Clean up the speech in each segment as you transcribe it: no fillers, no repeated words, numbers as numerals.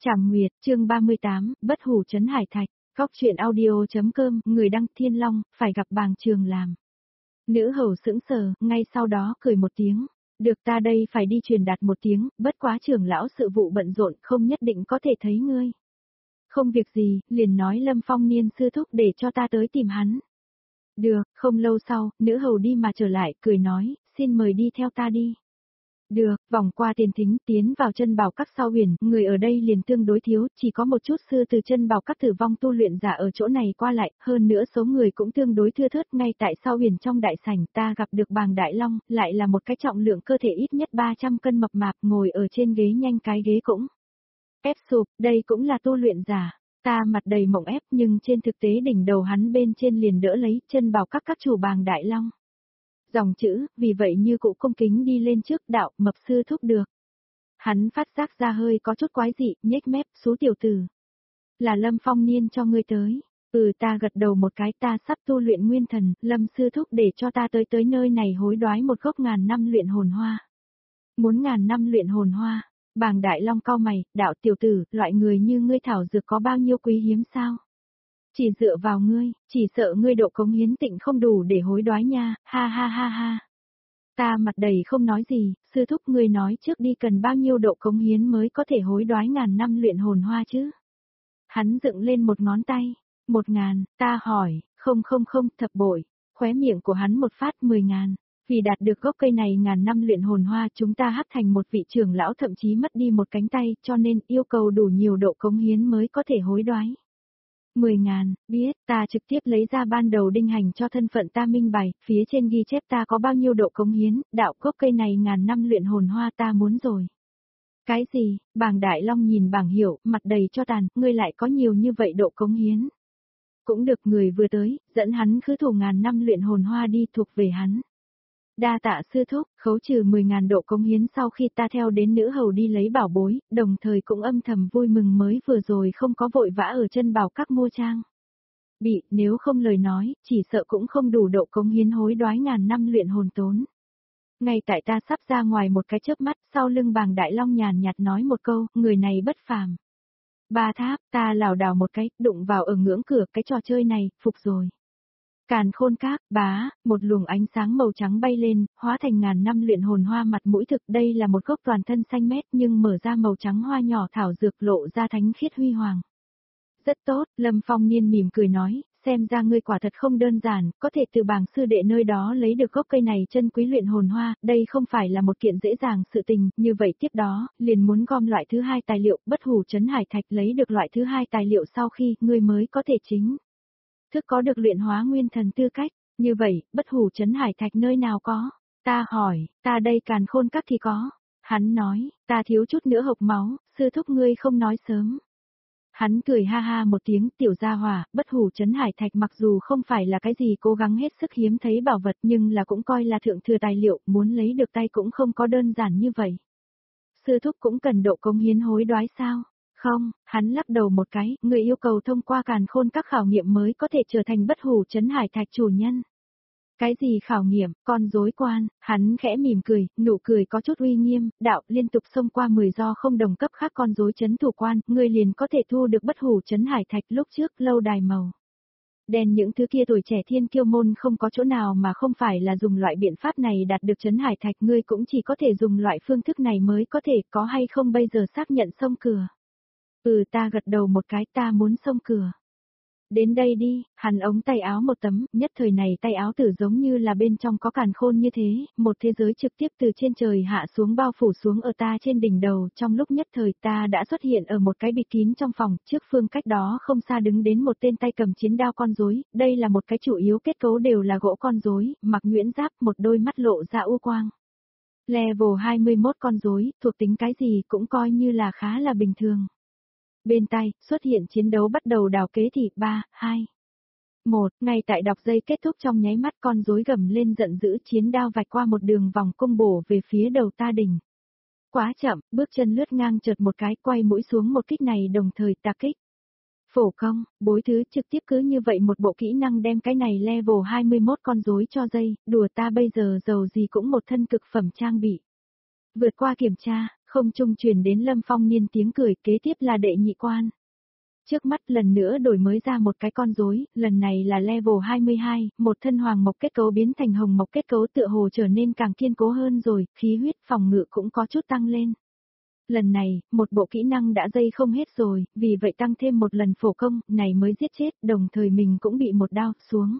Trảm Nguyệt, chương 38, Bất Hủ Trấn Hải Thạch, Góc truyện audio.com, người đăng Thiên Long, phải gặp Bàng Trường làm. Nữ hầu sững sờ, ngay sau đó cười một tiếng. Được, ta đây phải đi truyền đạt một tiếng, bất quá trưởng lão sự vụ bận rộn, không nhất định có thể thấy ngươi. Không việc gì, liền nói Lâm Phong Niên sư thúc để cho ta tới tìm hắn. Được, không lâu sau, nữ hầu đi mà trở lại, cười nói, xin mời đi theo ta đi. Được, vòng qua tiền thính tiến vào chân bảo các sau huyền, người ở đây liền tương đối thiếu, chỉ có một chút sư từ chân bảo các tử vong tu luyện giả ở chỗ này qua lại, hơn nữa số người cũng tương đối thưa thớt. Ngay tại sau huyền trong đại sảnh ta gặp được Bàng Đại Long, lại là một cái trọng lượng cơ thể ít nhất 300 cân mập mạp ngồi ở trên ghế nhanh cái ghế cũng ép sụp, đây cũng là tu luyện giả. Ta mặt đầy mộng ép nhưng trên thực tế đỉnh đầu hắn bên trên liền đỡ lấy chân bảo các chủ Bàng Đại Long. Dòng chữ, vì vậy như cụ cung kính đi lên trước đạo, mập sư thúc được. Hắn phát giác ra hơi có chút quái dị, nhếch mép, xú tiểu tử. Là Lâm Phong Niên cho ngươi tới. Ta gật đầu một cái, ta sắp tu luyện nguyên thần, Lâm sư thúc để cho ta tới nơi này hối đoái một gốc 1000 năm luyện hồn hoa. Muốn 1000 năm luyện hồn hoa. Bàng Đại Long cau mày, đạo tiểu tử, loại người như ngươi thảo dược có bao nhiêu quý hiếm sao? Chỉ dựa vào ngươi, chỉ sợ ngươi độ cống hiến tịnh không đủ để hối đoái nha, ha ha ha ha. Ta mặt đầy không nói gì, sư thúc ngươi nói trước đi cần bao nhiêu độ cống hiến mới có thể hối đoái 1000 năm luyện hồn hoa chứ? Hắn dựng lên một ngón tay, 1000, ta hỏi, không, thập bội, khóe miệng của hắn một phát 10.000. Vì đạt được gốc cây này 1000 năm luyện hồn hoa chúng ta hắc thành một vị trưởng lão thậm chí mất đi một cánh tay cho nên yêu cầu đủ nhiều độ cống hiến mới có thể hối đoái. 10.000, biết, ta trực tiếp lấy ra ban đầu đinh hành cho thân phận ta minh bày, phía trên ghi chép ta có bao nhiêu độ cống hiến, đạo gốc cây này 1000 năm luyện hồn hoa ta muốn rồi. Cái gì, Bàng Đại Long nhìn bảng hiệu, mặt đầy cho tàn, ngươi lại có nhiều như vậy độ cống hiến. Cũng được, người vừa tới, dẫn hắn khứ thủ 1000 năm luyện hồn hoa đi thuộc về hắn. Đa tạ sư thúc, khấu trừ 10.000 độ cống hiến sau khi ta theo đến nữ hầu đi lấy bảo bối, đồng thời cũng âm thầm vui mừng mới vừa rồi không có vội vã ở chân bảo các mua trang. Nếu không lời nói, chỉ sợ cũng không đủ độ cống hiến hối đoái 1000 năm luyện hồn tốn. Ngay tại ta sắp ra ngoài một cái chớp mắt, sau lưng Bàng Đại Long nhàn nhạt nói một câu, người này bất phàm. Ba tháp, ta lảo đảo một cái, đụng vào ở ngưỡng cửa, cái trò chơi này, phục rồi. Càn khôn các, một luồng ánh sáng màu trắng bay lên, hóa thành 1000 năm luyện hồn hoa mặt mũi thực. Đây là một gốc toàn thân xanh mét nhưng mở ra màu trắng hoa nhỏ thảo dược lộ ra thánh khiết huy hoàng. Rất tốt, Lâm Phong Niên mỉm cười nói, xem ra ngươi quả thật không đơn giản, có thể từ Bàng sư đệ nơi đó lấy được gốc cây này chân quý luyện hồn hoa, đây không phải là một kiện dễ dàng sự tình, như vậy tiếp đó, liền muốn gom loại thứ hai tài liệu, Bất Hủ Trấn Hải Thạch lấy được loại thứ hai tài liệu sau khi, ngươi mới có thể chính thức có được luyện hóa nguyên thần tư cách, như vậy, Bất Hủ Trấn Hải Thạch nơi nào có? Ta hỏi, ta đây Càn Khôn các thì có. Hắn nói, ta thiếu chút nữa hộc máu, sư thúc ngươi không nói sớm. Hắn cười ha ha một tiếng, tiểu gia hỏa, Bất Hủ Trấn Hải Thạch mặc dù không phải là cái gì cố gắng hết sức hiếm thấy bảo vật nhưng là cũng coi là thượng thừa tài liệu, muốn lấy được tay cũng không có đơn giản như vậy. Sư thúc cũng cần độ cống hiến hối đoái sao? Không, hắn lắc đầu một cái, người yêu cầu thông qua Càn Khôn các khảo nghiệm mới có thể trở thành Bất Hủ Trấn Hải Thạch chủ nhân. Cái gì khảo nghiệm, con rối quan, hắn khẽ mỉm cười, nụ cười có chút uy nghiêm, đạo liên tục xông qua 10 do không đồng cấp khác con rối trấn thủ quan, người liền có thể thu được Bất Hủ Trấn Hải Thạch lúc trước lâu đài màu đen. Những thứ kia tuổi trẻ thiên kiêu môn không có chỗ nào mà không phải là dùng loại biện pháp này đạt được Trấn Hải Thạch, ngươi cũng chỉ có thể dùng loại phương thức này mới có thể, có hay không bây giờ xác nhận xông cửa. Ta gật đầu một cái, ta muốn xông cửa. Đến đây đi, hắn ống tay áo một tấm, nhất thời này tay áo tử giống như là bên trong có càn khôn như thế, một thế giới trực tiếp từ trên trời hạ xuống bao phủ xuống ở ta trên đỉnh đầu, trong lúc nhất thời ta đã xuất hiện ở một cái bịt kín trong phòng, trước phương cách đó không xa đứng đến một tên tay cầm chiến đao con rối, đây là một cái chủ yếu kết cấu đều là gỗ con rối, mặc nhuyễn giáp, một đôi mắt lộ ra u quang. Level 21 con rối, thuộc tính cái gì cũng coi như là khá là bình thường. Bên tai, xuất hiện chiến đấu bắt đầu đào kế thì 3, 2, 1, ngay tại đọc dây kết thúc trong nháy mắt con rối gầm lên giận dữ chiến đao vạch qua một đường vòng cung bổ về phía đầu ta đỉnh. Quá chậm, bước chân lướt ngang chợt một cái quay mũi xuống một kích này đồng thời tà kích. Phổ công, bối thứ trực tiếp cứ như vậy một bộ kỹ năng đem cái này level 21 con rối cho dây, đùa ta bây giờ giàu gì cũng một thân cực phẩm trang bị. Vượt qua kiểm tra, Không trung truyền đến Lâm Phong Niên tiếng cười, kế tiếp là đệ nhị quan. Trước mắt lần nữa đổi mới ra một cái con rối, lần này là level 22, một thân hoàng mộc kết cấu biến thành hồng mộc kết cấu tựa hồ trở nên càng kiên cố hơn rồi, khí huyết phòng ngự cũng có chút tăng lên. Lần này, một bộ kỹ năng đã dây không hết rồi, vì vậy tăng thêm một lần phổ công, này mới giết chết, đồng thời mình cũng bị một đao xuống.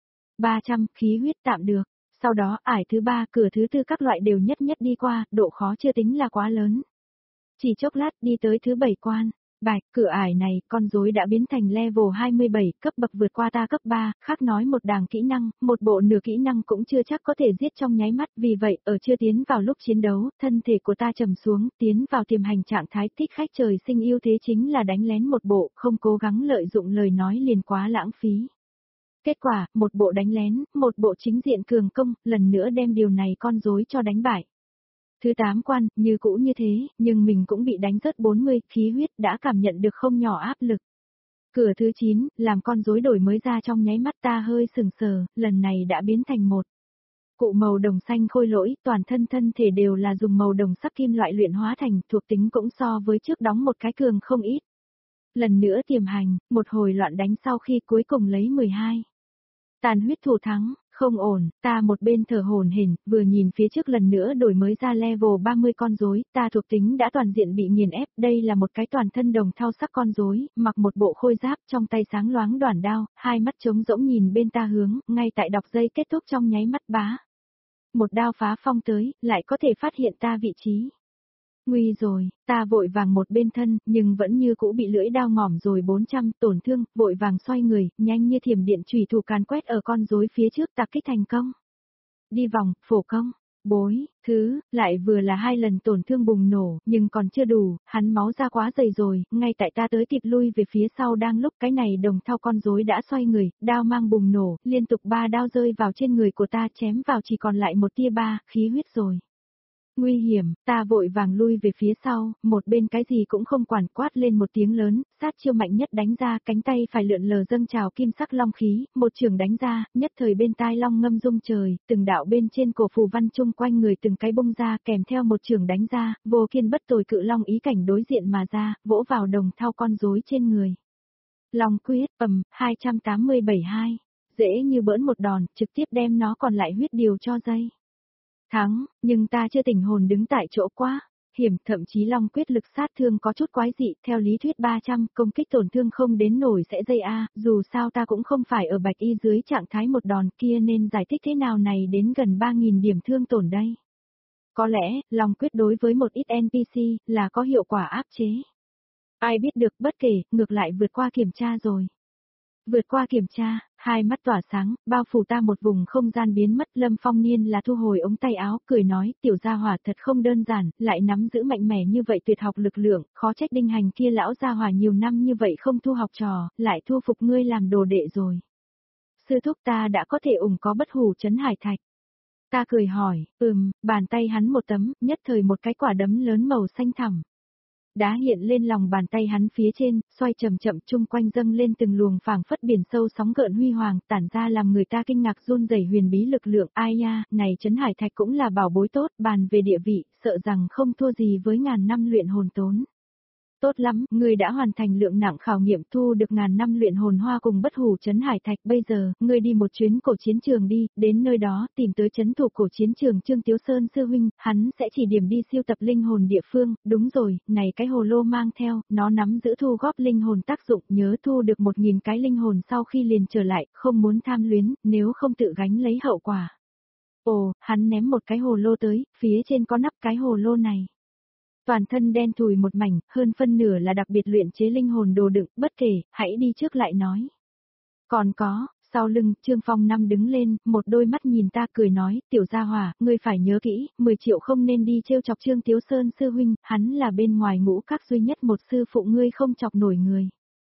300, khí huyết tạm được. Sau đó ải thứ 3, cửa thứ 4 các loại đều nhất nhất đi qua, độ khó chưa tính là quá lớn. Chỉ chốc lát đi tới thứ 7 quan. Bạch, cửa ải này, con rối đã biến thành level 27, cấp bậc vượt qua ta cấp 3, khác nói một đàng kỹ năng, một bộ nửa kỹ năng cũng chưa chắc có thể giết trong nháy mắt, vì vậy, ở chưa tiến vào lúc chiến đấu, thân thể của ta trầm xuống, tiến vào tiềm hành trạng thái thích khách trời sinh ưu thế chính là đánh lén một bộ, không cố gắng lợi dụng lời nói liền quá lãng phí. Kết quả, một bộ đánh lén, một bộ chính diện cường công, lần nữa đem điều này con rối cho đánh bại. Thứ 8 quan, như cũ như thế, nhưng mình cũng bị đánh rớt 40, khí huyết đã cảm nhận được không nhỏ áp lực. Cửa thứ 9, làm con rối đổi mới ra trong nháy mắt ta hơi sừng sờ, lần này đã biến thành một cụ màu đồng xanh khôi lỗi, toàn thân thân thể đều là dùng màu đồng sắc kim loại luyện hóa thành, thuộc tính cũng so với trước đóng một cái cường không ít. Lần nữa tiềm hành, một hồi loạn đánh sau khi cuối cùng lấy 12. Tàn huyết thủ thắng, không ổn, ta một bên thở hổn hển, vừa nhìn phía trước lần nữa đổi mới ra level 30 con rối, ta thuộc tính đã toàn diện bị nghiền ép, đây là một cái toàn thân đồng thau sắc con rối, mặc một bộ khôi giáp, trong tay sáng loáng đoản đao, hai mắt trống rỗng nhìn bên ta hướng, ngay tại đọc dây kết thúc trong nháy mắt bá. Một đao phá phong tới, lại có thể phát hiện ta vị trí. Nguy rồi, ta vội vàng một bên thân, nhưng vẫn như cũ bị lưỡi đao ngỏm rồi 400, tổn thương, vội vàng xoay người, nhanh như thiểm điện chủy thủ càn quét ở con rối phía trước tạc kích thành công. Đi vòng, phổ công, bối, thứ, lại vừa là 2 lần tổn thương bùng nổ, nhưng còn chưa đủ, hắn máu ra quá dày rồi, ngay tại ta tới kịp lui về phía sau đang lúc cái này đồng thau con rối đã xoay người, đao mang bùng nổ, liên tục 3 đao rơi vào trên người của ta chém vào chỉ còn lại một tia 3, khí huyết rồi. Nguy hiểm, ta vội vàng lui về phía sau, một bên cái gì cũng không quản quát lên một tiếng lớn, sát chiêu mạnh nhất đánh ra, cánh tay phải lượn lờ dâng trào kim sắc long khí, một trường đánh ra, nhất thời bên tai long ngâm rung trời, từng đạo bên trên cổ phù văn chung quanh người từng cái bông ra kèm theo một trường đánh ra, vô kiên bất tồi cự long ý cảnh đối diện mà ra, vỗ vào đồng thau con rối trên người. Long quyết, 287-2, dễ như bỡn một đòn, trực tiếp đem nó còn lại huyết điều cho dây. Thắng, nhưng ta chưa tỉnh hồn đứng tại chỗ quá, hiểm, thậm chí long quyết lực sát thương có chút quái dị, theo lý thuyết 300, công kích tổn thương không đến nổi sẽ dây A, dù sao ta cũng không phải ở bạch y dưới trạng thái một đòn kia nên giải thích thế nào này đến gần 3.000 điểm thương tổn đây. Có lẽ, long quyết đối với một ít NPC, là có hiệu quả áp chế. Ai biết được bất kể, ngược lại vượt qua kiểm tra rồi. Vượt qua kiểm tra, hai mắt tỏa sáng, bao phủ ta một vùng không gian biến mất. Lâm Phong Niên là thu hồi ống tay áo, cười nói, tiểu gia hỏa thật không đơn giản, lại nắm giữ mạnh mẽ như vậy tuyệt học lực lượng, khó trách đinh hành kia lão gia hỏa nhiều năm như vậy không thu học trò, lại thu phục ngươi làm đồ đệ rồi. Sư thúc ta đã có thể có bất hủ trấn hải thạch. Ta cười hỏi, bàn tay hắn một tấm, nhất thời một cái quả đấm lớn màu xanh thẳm. Đá hiện lên lòng bàn tay hắn phía trên, xoay chậm chậm chung quanh dâng lên từng luồng phảng phất biển sâu sóng gợn huy hoàng, tản ra làm người ta kinh ngạc run rẩy huyền bí lực lượng. Ai nha, này trấn hải thạch cũng là bảo bối tốt, bàn về địa vị, sợ rằng không thua gì với ngàn năm luyện hồn tốn. Tốt lắm, ngươi đã hoàn thành lượng nặng khảo nghiệm thu được ngàn năm luyện hồn hoa cùng bất hủ trấn hải thạch. Bây giờ, ngươi đi một chuyến cổ chiến trường đi, đến nơi đó, tìm tới trấn thủ cổ chiến trường Trương Tiếu Sơn sư huynh, hắn sẽ chỉ điểm đi siêu tập linh hồn địa phương. Đúng rồi, này cái hồ lô mang theo, nó nắm giữ thu góp linh hồn tác dụng, nhớ thu được 1.000 cái linh hồn sau khi liền trở lại, không muốn tham luyến, nếu không tự gánh lấy hậu quả. Ồ, hắn ném một cái hồ lô tới, phía trên có nắp cái hồ lô này. Toàn thân đen thùi một mảnh, hơn phân nửa là đặc biệt luyện chế linh hồn đồ đựng, bất kể, hãy đi trước lại nói. Còn có, sau lưng, Trương Phong Năm đứng lên, một đôi mắt nhìn ta cười nói, tiểu gia hỏa, ngươi phải nhớ kỹ, 10 triệu không nên đi trêu chọc Trương Tiếu Sơn sư huynh, hắn là bên ngoài ngũ các duy nhất một sư phụ ngươi không chọc nổi người.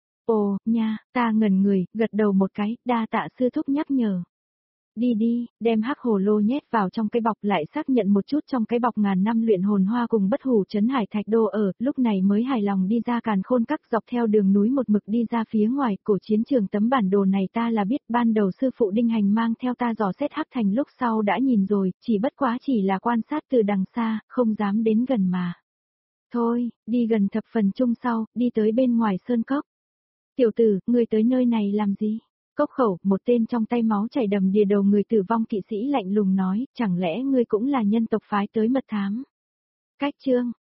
Ồ, nha, ta ngẩn người, gật đầu một cái, đa tạ sư thúc nhắc nhở. Đi đi, đem hắc hồ lô nhét vào trong cái bọc lại xác nhận một chút trong cái bọc ngàn năm luyện hồn hoa cùng bất hủ trấn hải thạch đô ở, lúc này mới hài lòng đi ra Càn Khôn Các dọc theo đường núi một mực đi ra phía ngoài, cổ chiến trường tấm bản đồ này ta là biết ban đầu sư phụ Đinh Hành mang theo ta dò xét hắc thành lúc sau đã nhìn rồi, chỉ bất quá chỉ là quan sát từ đằng xa, không dám đến gần mà. Thôi, đi gần thập phần chung sau, đi tới bên ngoài sơn cốc. Tiểu tử, ngươi tới nơi này làm gì? Cốc khẩu, một tên trong tay máu chảy đầm đìa đầu người tử vong kỵ sĩ lạnh lùng nói, chẳng lẽ ngươi cũng là nhân tộc phái tới mật thám? Cách chương,